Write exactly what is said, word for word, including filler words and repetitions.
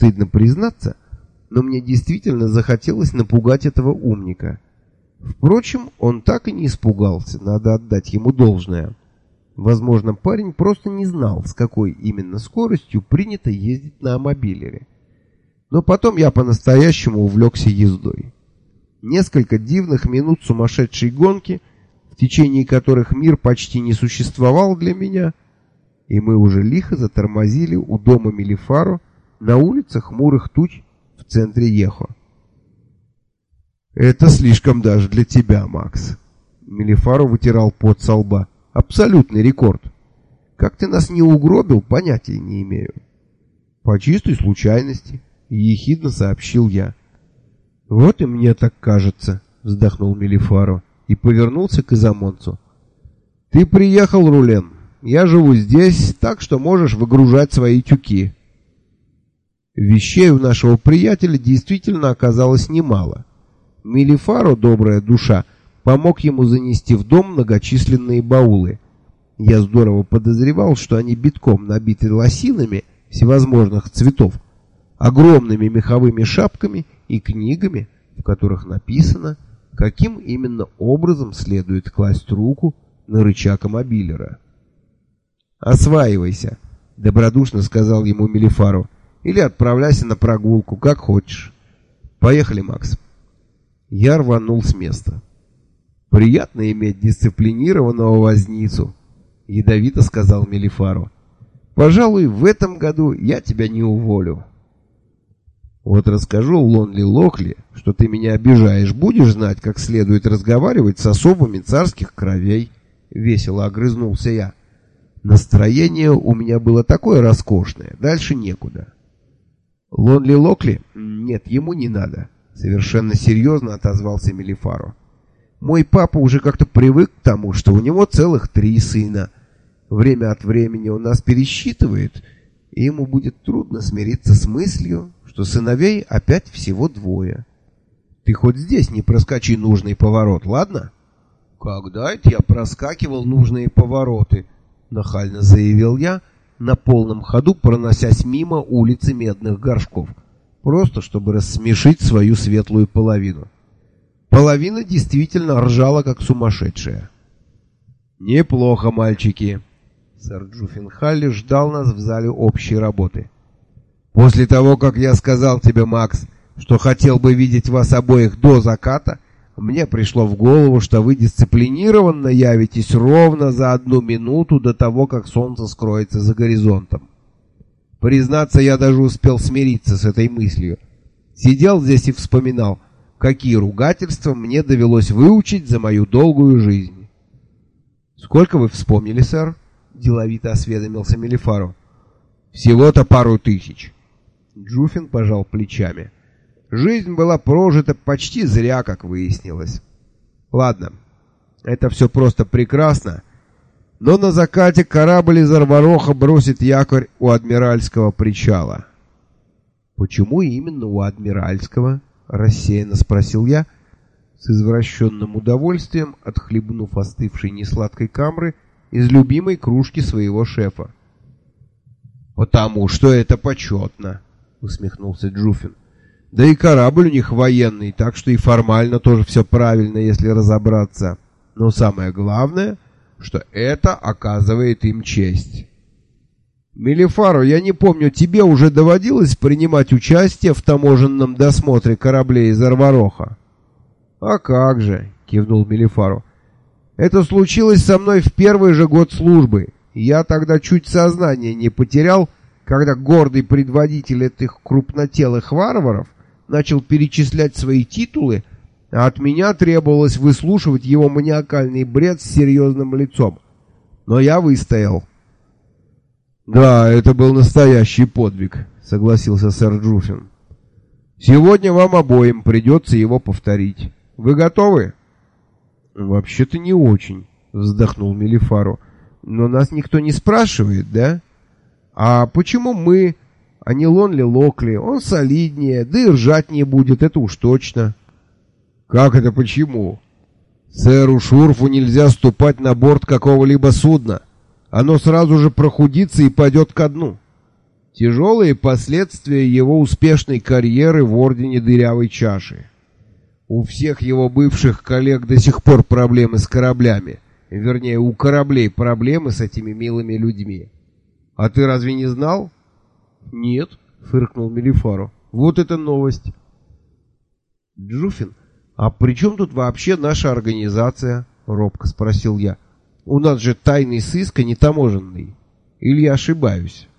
стыдно признаться, но мне действительно захотелось напугать этого умника. Впрочем, он так и не испугался, надо отдать ему должное. Возможно, парень просто не знал, с какой именно скоростью принято ездить на мобилере. Но потом я по-настоящему увлекся ездой. Несколько дивных минут сумасшедшей гонки, в течение которых мир почти не существовал для меня, и мы уже лихо затормозили у дома Мелифаро на улице хмурых туч в центре Ехо. «Это слишком даже для тебя, Макс». Мелифаро вытирал пот со лба. «Абсолютный рекорд. Как ты нас не угробил, понятия не имею». «По чистой случайности», — ехидно сообщил я. «Вот и мне так кажется», — вздохнул Мелифаро и повернулся к Изамонцу. «Ты приехал, Рулен. Я живу здесь, так что можешь выгружать свои тюки». Вещей у нашего приятеля действительно оказалось немало. Мелифаро, добрая душа, помог ему занести в дом многочисленные баулы. Я здорово подозревал, что они битком набиты лосинами всевозможных цветов, огромными меховыми шапками и книгами, в которых написано, каким именно образом следует класть руку на рычаг мобилера. «Осваивайся», — добродушно сказал ему Мелифаро, — «или отправляйся на прогулку, как хочешь. Поехали, Макс». Я рванул с места. «Приятно иметь дисциплинированного возницу», — ядовито сказал Мелифаро. «Пожалуй, в этом году я тебя не уволю». «Вот расскажу Лонли Локли, что ты меня обижаешь, будешь знать, как следует разговаривать с особами царских кровей», — весело огрызнулся я. Настроение у меня было такое роскошное, дальше некуда. «Лонли Локли? Нет, ему не надо», — совершенно серьезно отозвался Мелифаро. «Мой папа уже как-то привык к тому, что у него целых три сына. Время от времени он нас пересчитывает, и ему будет трудно смириться с мыслью, что сыновей опять всего двое. Ты хоть здесь не проскочи нужный поворот, ладно?» «Когда это я проскакивал нужные повороты?» — нахально заявил я, на полном ходу проносясь мимо улицы Медных Горшков, просто чтобы рассмешить свою светлую половину. Половина действительно ржала, как сумасшедшая. «Неплохо, мальчики!» Сэр Джуффин Халли ждал нас в зале общей работы. «После того, как я сказал тебе, Макс, что хотел бы видеть вас обоих до заката, мне пришло в голову, что вы дисциплинированно явитесь ровно за одну минуту до того, как солнце скроется за горизонтом. Признаться, я даже успел смириться с этой мыслью. Сидел здесь и вспоминал, какие ругательства мне довелось выучить за мою долгую жизнь». «Сколько вы вспомнили, сэр?» — деловито осведомился Мелифаро. «Всего-то пару тысяч». Джуффин пожал плечами. «Жизнь была прожита почти зря, как выяснилось. Ладно, это все просто прекрасно, но на закате корабль из Арвароха бросит якорь у Адмиральского причала». «Почему именно у Адмиральского?» — рассеянно спросил я, с извращенным удовольствием отхлебнув остывшей несладкой камры из любимой кружки своего шефа. «Потому что это почетно», — усмехнулся Джуффин. «Да и корабль у них военный, так что и формально тоже все правильно, если разобраться. Но самое главное, что это оказывает им честь». «Мелифаро, я не помню, тебе уже доводилось принимать участие в таможенном досмотре кораблей из Арвароха?» «А как же», — кивнул Мелифаро. «Это случилось со мной в первый же год службы. Я тогда чуть сознание не потерял, когда гордый предводитель этих крупнотелых варваров начал перечислять свои титулы, а от меня требовалось выслушивать его маниакальный бред с серьезным лицом. Но я выстоял». «Да, это был настоящий подвиг», — согласился сэр Джуффин. «Сегодня вам обоим придется его повторить. Вы готовы?» «Вообще-то не очень», — вздохнул Мелифаро. «Но нас никто не спрашивает, да? А почему мы, а не Лонли Локли? Он солиднее, да и ржать не будет, это уж точно». «Как это почему? Сэру Шурфу нельзя ступать на борт какого-либо судна. Оно сразу же прохудится и пойдет ко дну». Тяжелые последствия его успешной карьеры в Ордене Дырявой Чаши. У всех его бывших коллег до сих пор проблемы с кораблями. Вернее, у кораблей проблемы с этими милыми людьми. А ты разве не знал? Нет, фыркнул Мелифаро. Вот это новость. Джуфин, а при чем тут вообще наша организация? Робко спросил я. У нас же тайный сыск, а не таможенный. Или я ошибаюсь?